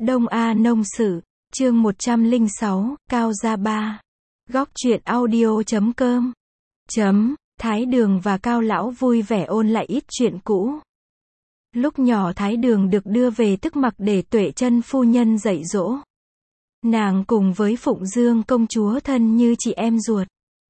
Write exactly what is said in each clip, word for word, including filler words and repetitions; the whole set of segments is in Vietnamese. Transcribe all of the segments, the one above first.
Đông A Nông Sự, chương một trăm lẻ sáu, Cao Gia Ba. Góc truyện audio chấm com. Chấm, Thái Đường và Cao Lão vui vẻ ôn lại ít chuyện cũ. Lúc nhỏ Thái Đường được đưa về Tức Mặc để Tuệ Chân phu nhân dạy dỗ. Nàng cùng với Phụng Dương công chúa thân như chị em ruột.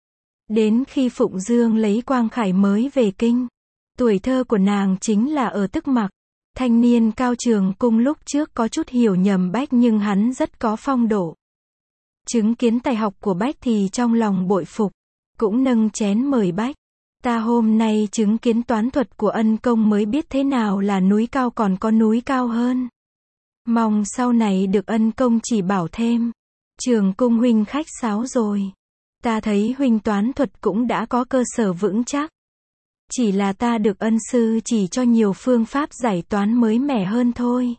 Đến khi Phụng Dương lấy quang khải mới về kinh, tuổi thơ của nàng chính là ở Tức Mặc. Thanh niên Cao Trường Cung lúc trước có chút hiểu nhầm Bách nhưng hắn rất có phong độ. Chứng kiến tài học của Bách thì trong lòng bội phục, cũng nâng chén mời Bách. Ta hôm nay chứng kiến toán thuật của Ân công mới biết thế nào là núi cao còn có núi cao hơn. Mong sau này được Ân công chỉ bảo thêm. Trường Cung huynh khách sáo rồi. Ta thấy huynh toán thuật cũng đã có cơ sở vững chắc. Chỉ là ta được ân sư chỉ cho nhiều phương pháp giải toán mới mẻ hơn thôi.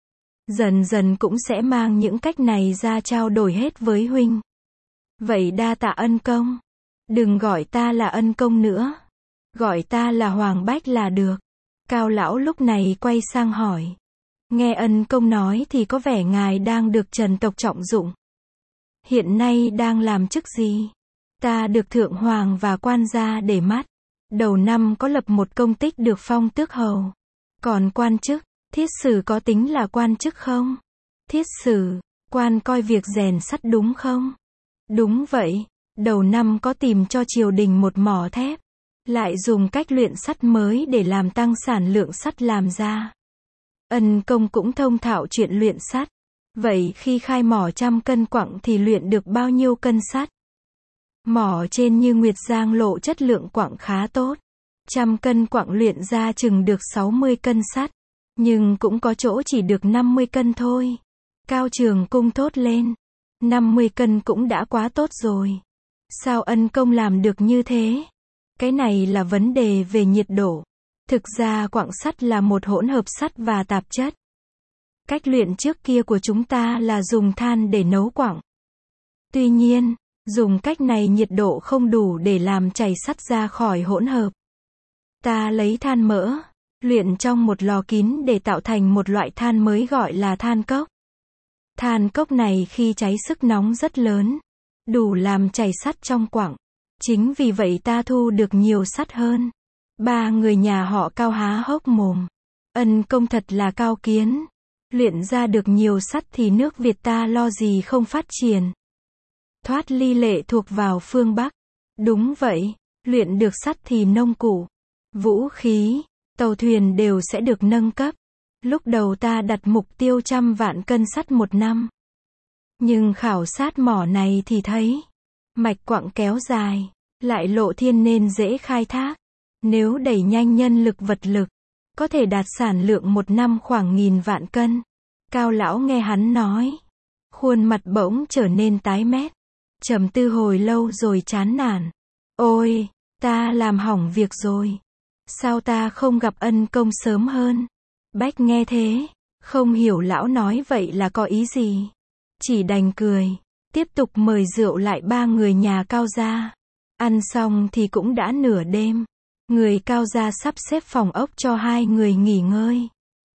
Dần dần cũng sẽ mang những cách này ra trao đổi hết với huynh. Vậy đa tạ Ân công. Đừng gọi ta là Ân công nữa. Gọi ta là Hoàng Bách là được. Cao lão lúc này quay sang hỏi. Nghe Ân công nói thì có vẻ ngài đang được Trần tộc trọng dụng. Hiện nay đang làm chức gì? Ta được Thượng Hoàng và quan gia để mắt. Đầu năm có lập một công tích được phong tước hầu. Còn quan chức, thiết sử có tính là quan chức không? Thiết sử, quan coi việc rèn sắt đúng không? Đúng vậy, đầu năm có tìm cho triều đình một mỏ thép. Lại dùng cách luyện sắt mới để làm tăng sản lượng sắt làm ra. Ân công cũng thông thạo chuyện luyện sắt. Vậy khi khai mỏ trăm cân quặng thì luyện được bao nhiêu cân sắt? Mỏ trên Như Nguyệt Giang lộ chất lượng quặng khá tốt. Trăm cân quặng luyện ra chừng được sáu mươi cân sắt. Nhưng cũng có chỗ chỉ được năm mươi cân thôi. Cao Trường Cung thốt lên. năm mươi cân cũng đã quá tốt rồi. Sao Ân công làm được như thế? Cái này là vấn đề về nhiệt độ. Thực ra quặng sắt là một hỗn hợp sắt và tạp chất. Cách luyện trước kia của chúng ta là dùng than để nấu quặng. Tuy nhiên, dùng cách này nhiệt độ không đủ để làm chảy sắt ra khỏi hỗn hợp. Ta lấy than mỡ, luyện trong một lò kín để tạo thành một loại than mới gọi là than cốc. Than cốc này khi cháy sức nóng rất lớn, đủ làm chảy sắt trong quặng. Chính vì vậy ta thu được nhiều sắt hơn. Ba người nhà họ Cao há hốc mồm. Ân công thật là cao kiến. Luyện ra được nhiều sắt thì nước Việt ta lo gì không phát triển. Thoát ly lệ thuộc vào phương Bắc. Đúng vậy, luyện được sắt thì nông cụ, vũ khí, tàu thuyền đều sẽ được nâng cấp. Lúc đầu ta đặt mục tiêu trăm vạn cân sắt một năm. Nhưng khảo sát mỏ này thì thấy, mạch quặng kéo dài, lại lộ thiên nên dễ khai thác. Nếu đẩy nhanh nhân lực vật lực, có thể đạt sản lượng một năm khoảng nghìn vạn cân. Cao lão nghe hắn nói, khuôn mặt bỗng trở nên tái mét. Trầm tư hồi lâu rồi chán nản. Ôi, ta làm hỏng việc rồi. Sao ta không gặp Ân công sớm hơn? Bách nghe thế, không hiểu lão nói vậy là có ý gì. Chỉ đành cười, tiếp tục mời rượu lại ba người nhà Cao gia. Ăn xong thì cũng đã nửa đêm. Người Cao gia sắp xếp phòng ốc cho hai người nghỉ ngơi.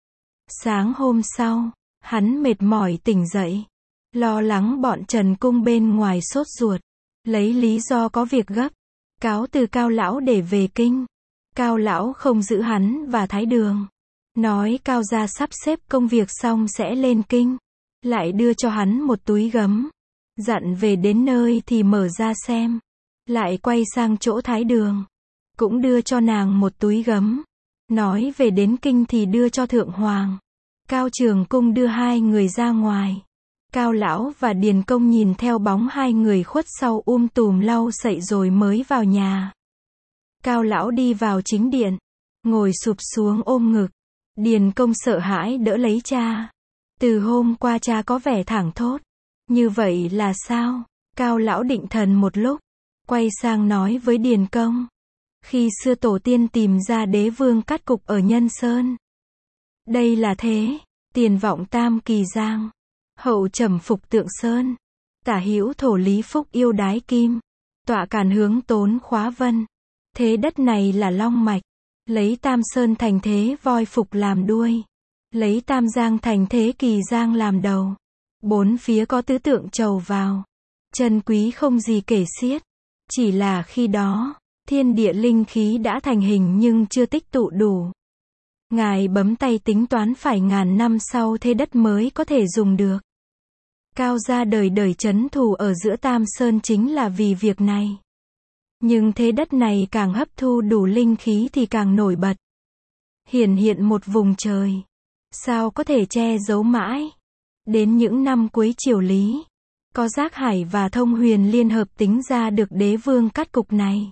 Sáng hôm sau, hắn mệt mỏi tỉnh dậy. Lo lắng bọn Trần Cung bên ngoài sốt ruột. Lấy lý do có việc gấp. Cáo từ Cao lão để về kinh. Cao lão không giữ hắn và Thái Đường. Nói Cao gia sắp xếp công việc xong sẽ lên kinh. Lại đưa cho hắn một túi gấm. Dặn về đến nơi thì mở ra xem. Lại quay sang chỗ Thái Đường. Cũng đưa cho nàng một túi gấm. Nói về đến kinh thì đưa cho Thượng Hoàng. Cao Trường Cung đưa hai người ra ngoài. Cao lão và Điền công nhìn theo bóng hai người khuất sau um tùm lau sậy rồi mới vào nhà. Cao lão đi vào chính điện, ngồi sụp xuống ôm ngực. Điền công sợ hãi đỡ lấy cha. Từ hôm qua cha có vẻ thảng thốt. Như vậy là sao? Cao lão định thần một lúc, quay sang nói với Điền công. Khi xưa tổ tiên tìm ra đế vương cát cục ở Nhân Sơn. Đây là thế, tiền vọng tam kỳ giang. Hậu trầm phục Tượng Sơn, tả hữu thổ Lý Phúc yêu Đái Kim, tọa càn hướng Tốn Khóa Vân. Thế đất này là long mạch, lấy Tam Sơn thành thế voi phục làm đuôi. Lấy Tam Giang thành Thế Kỳ Giang làm đầu. Bốn phía có tứ tượng chầu vào. Chân quý không gì kể xiết. Chỉ là khi đó, thiên địa linh khí đã thành hình nhưng chưa tích tụ đủ. Ngài bấm tay tính toán phải ngàn năm sau thế đất mới có thể dùng được. Cao gia đời đời trấn thủ ở giữa Tam Sơn chính là vì việc này. Nhưng thế đất này càng hấp thu đủ linh khí thì càng nổi bật. Hiển hiện một vùng trời. Sao có thể che giấu mãi? Đến những năm cuối triều Lý, có Giác Hải và Thông Huyền liên hợp tính ra được đế vương cát cục này.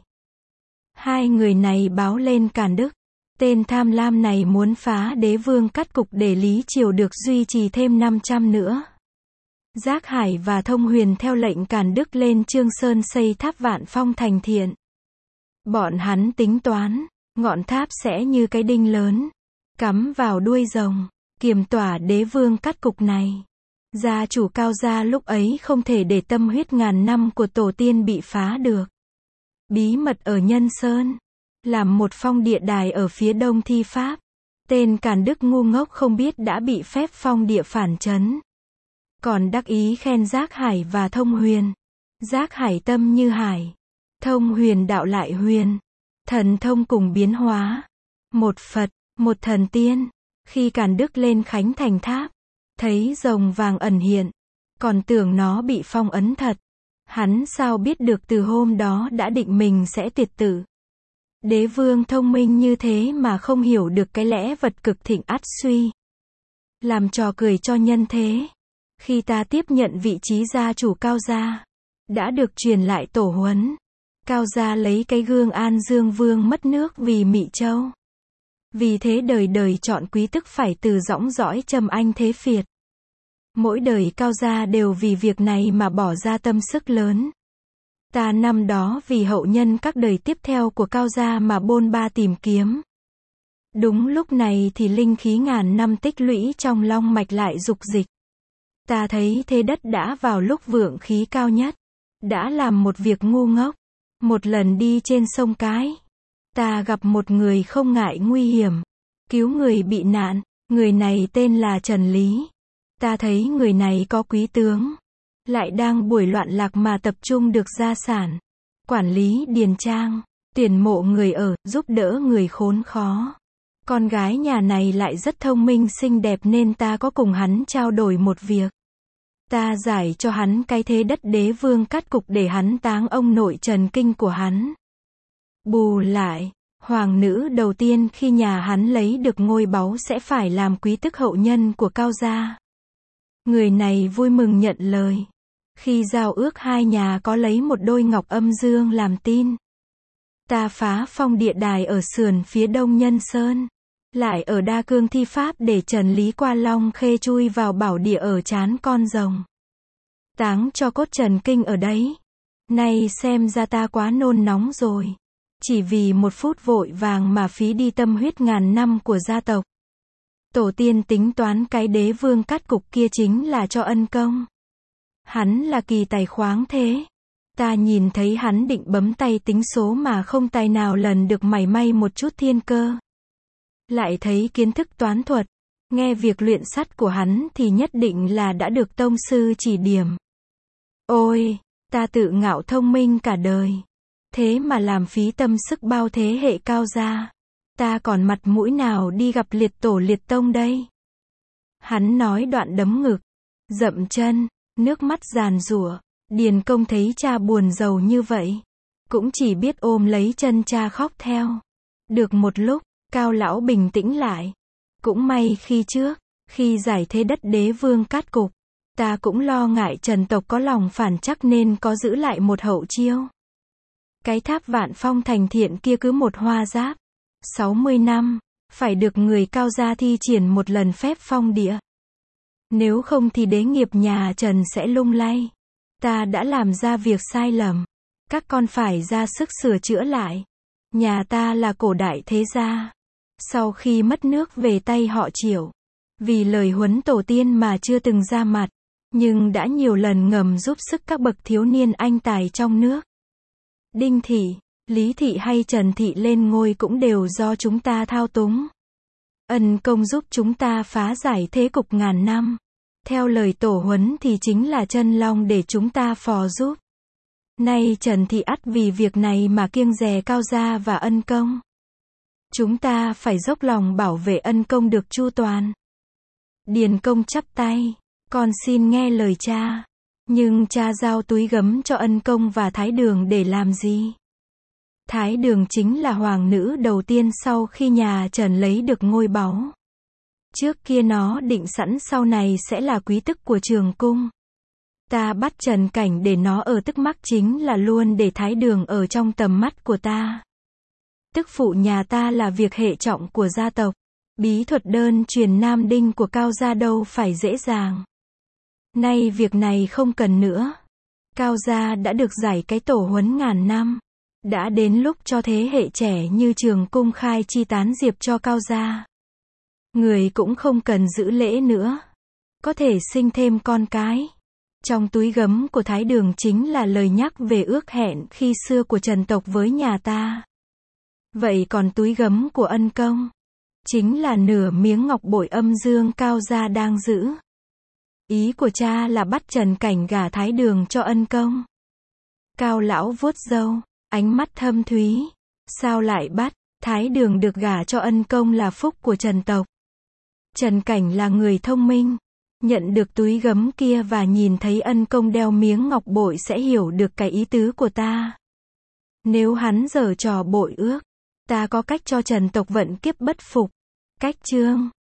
Hai người này báo lên Càn Đức. Tên tham lam này muốn phá đế vương cát cục để Lý triều được duy trì thêm năm trăm nữa. Giác Hải và Thông Huyền theo lệnh Càn Đức lên Trương Sơn xây tháp Vạn Phong thành thiện. Bọn hắn tính toán, ngọn tháp sẽ như cái đinh lớn, cắm vào đuôi rồng, kiềm tỏa đế vương cát cục này. Gia chủ Cao gia lúc ấy không thể để tâm huyết ngàn năm của tổ tiên bị phá được. Bí mật ở Nhân Sơn, làm một phong địa đài ở phía đông thi pháp. Tên Càn Đức ngu ngốc không biết đã bị phép phong địa phản chấn. Còn đắc ý khen Giác Hải và Thông Huyền. Giác Hải tâm như hải, Thông Huyền đạo lại huyền. Thần thông cùng biến hóa. Một Phật, một thần tiên. Khi Càn Đức lên khánh thành tháp, thấy rồng vàng ẩn hiện, còn tưởng nó bị phong ấn thật. Hắn sao biết được từ hôm đó đã định mình sẽ tuyệt tử. Đế vương thông minh như thế mà không hiểu được cái lẽ vật cực thịnh ắt suy. Làm trò cười cho nhân thế. Khi ta tiếp nhận vị trí gia chủ Cao gia, đã được truyền lại tổ huấn. Cao gia lấy cái gương An Dương Vương mất nước vì Mị Châu. Vì thế đời đời chọn quý tức phải từ dõng dõi Trầm Anh thế phiệt. Mỗi đời Cao gia đều vì việc này mà bỏ ra tâm sức lớn. Ta năm đó vì hậu nhân các đời tiếp theo của Cao gia mà bôn ba tìm kiếm. Đúng lúc này thì linh khí ngàn năm tích lũy trong long mạch lại dục dịch. Ta thấy thế đất đã vào lúc vượng khí cao nhất. Đã làm một việc ngu ngốc. Một lần đi trên sông Cái, ta gặp một người không ngại nguy hiểm, cứu người bị nạn. Người này tên là Trần Lý. Ta thấy người này có quý tướng, lại đang buổi loạn lạc mà tập trung được gia sản, quản lý điền trang, tuyển mộ người ở, giúp đỡ người khốn khó. Con gái nhà này lại rất thông minh xinh đẹp nên ta có cùng hắn trao đổi một việc. Ta giải cho hắn cái thế đất đế vương cát cục để hắn táng ông nội Trần Kinh của hắn. Bù lại, hoàng nữ đầu tiên khi nhà hắn lấy được ngôi báu sẽ phải làm quý tức hậu nhân của Cao gia. Người này vui mừng nhận lời. Khi giao ước hai nhà có lấy một đôi ngọc âm dương làm tin. Ta phá phong địa đài ở sườn phía đông Nhân Sơn. Lại ở Đa Cương thi pháp để Trần Lý qua Long Khê chui vào bảo địa ở trán con rồng. Táng cho cốt Trần Kinh ở đấy. Nay xem ra ta quá nôn nóng rồi. Chỉ vì một phút vội vàng mà phí đi tâm huyết ngàn năm của gia tộc. Tổ tiên tính toán cái đế vương cát cục kia chính là cho ân công. Hắn là kỳ tài khoáng thế. Ta nhìn thấy hắn định bấm tay tính số mà không tài nào lần được mảy may một chút thiên cơ. Lại thấy kiến thức toán thuật, nghe việc luyện sắt của hắn thì nhất định là đã được tông sư chỉ điểm. Ôi, ta tự ngạo thông minh cả đời. Thế mà làm phí tâm sức bao thế hệ Cao gia. Ta còn mặt mũi nào đi gặp liệt tổ liệt tông đây? Hắn nói đoạn đấm ngực, dậm chân, nước mắt giàn giụa. Điền Công thấy cha buồn rầu như vậy, cũng chỉ biết ôm lấy chân cha khóc theo. Được một lúc, Cao lão bình tĩnh lại. Cũng may khi trước, khi giải thế đất đế vương cát cục, ta cũng lo ngại Trần tộc có lòng phản chắc nên có giữ lại một hậu chiêu. Cái tháp Vạn Phong thành thiện kia cứ một hoa giáp sáu mươi năm, phải được người Cao gia thi triển một lần phép phong địa. Nếu không thì đế nghiệp nhà Trần sẽ lung lay. Ta đã làm ra việc sai lầm. Các con phải ra sức sửa chữa lại. Nhà ta là cổ đại thế gia. Sau khi mất nước về tay họ Triệu, vì lời huấn tổ tiên mà chưa từng ra mặt, nhưng đã nhiều lần ngầm giúp sức các bậc thiếu niên anh tài trong nước. Đinh Thị, Lý Thị hay Trần Thị lên ngôi cũng đều do chúng ta thao túng. Ân công giúp chúng ta phá giải thế cục ngàn năm. Theo lời tổ huấn thì chính là chân long để chúng ta phò giúp. Nay Trần Thị ắt vì việc này mà kiêng dè Cao Gia và Ân công. Chúng ta phải dốc lòng bảo vệ Ân công được chu toàn. Điền công chắp tay, con xin nghe lời cha. Nhưng cha giao túi gấm cho Ân công và Thái Đường để làm gì? Thái Đường chính là hoàng nữ đầu tiên sau khi nhà Trần lấy được ngôi báu. Trước kia nó định sẵn sau này sẽ là quý tức của Trường cung. Ta bắt Trần Cảnh để nó ở tức mắc chính là luôn để Thái Đường ở trong tầm mắt của ta. Tức phụ nhà ta là việc hệ trọng của gia tộc. Bí thuật đơn truyền nam đinh của Cao gia đâu phải dễ dàng. Nay việc này không cần nữa. Cao gia đã được giải cái tổ huấn ngàn năm. Đã đến lúc cho thế hệ trẻ như Trường cung khai chi tán diệp cho Cao gia. Người cũng không cần giữ lễ nữa. Có thể sinh thêm con cái. Trong túi gấm của Thái Đường chính là lời nhắc về ước hẹn khi xưa của Trần tộc với nhà ta. Vậy còn túi gấm của Ân công? Chính là nửa miếng ngọc bội âm dương Cao gia đang giữ. Ý của cha là bắt Trần Cảnh gả Thái Đường cho Ân công. Cao lão vuốt râu, ánh mắt thâm thúy. Sao lại bắt? Thái Đường được gả cho Ân công là phúc của Trần tộc. Trần Cảnh là người thông minh. Nhận được túi gấm kia và nhìn thấy Ân công đeo miếng ngọc bội sẽ hiểu được cái ý tứ của ta. Nếu hắn giở trò bội ước, ta có cách cho Trần tộc vận kiếp bất phục. Cách chương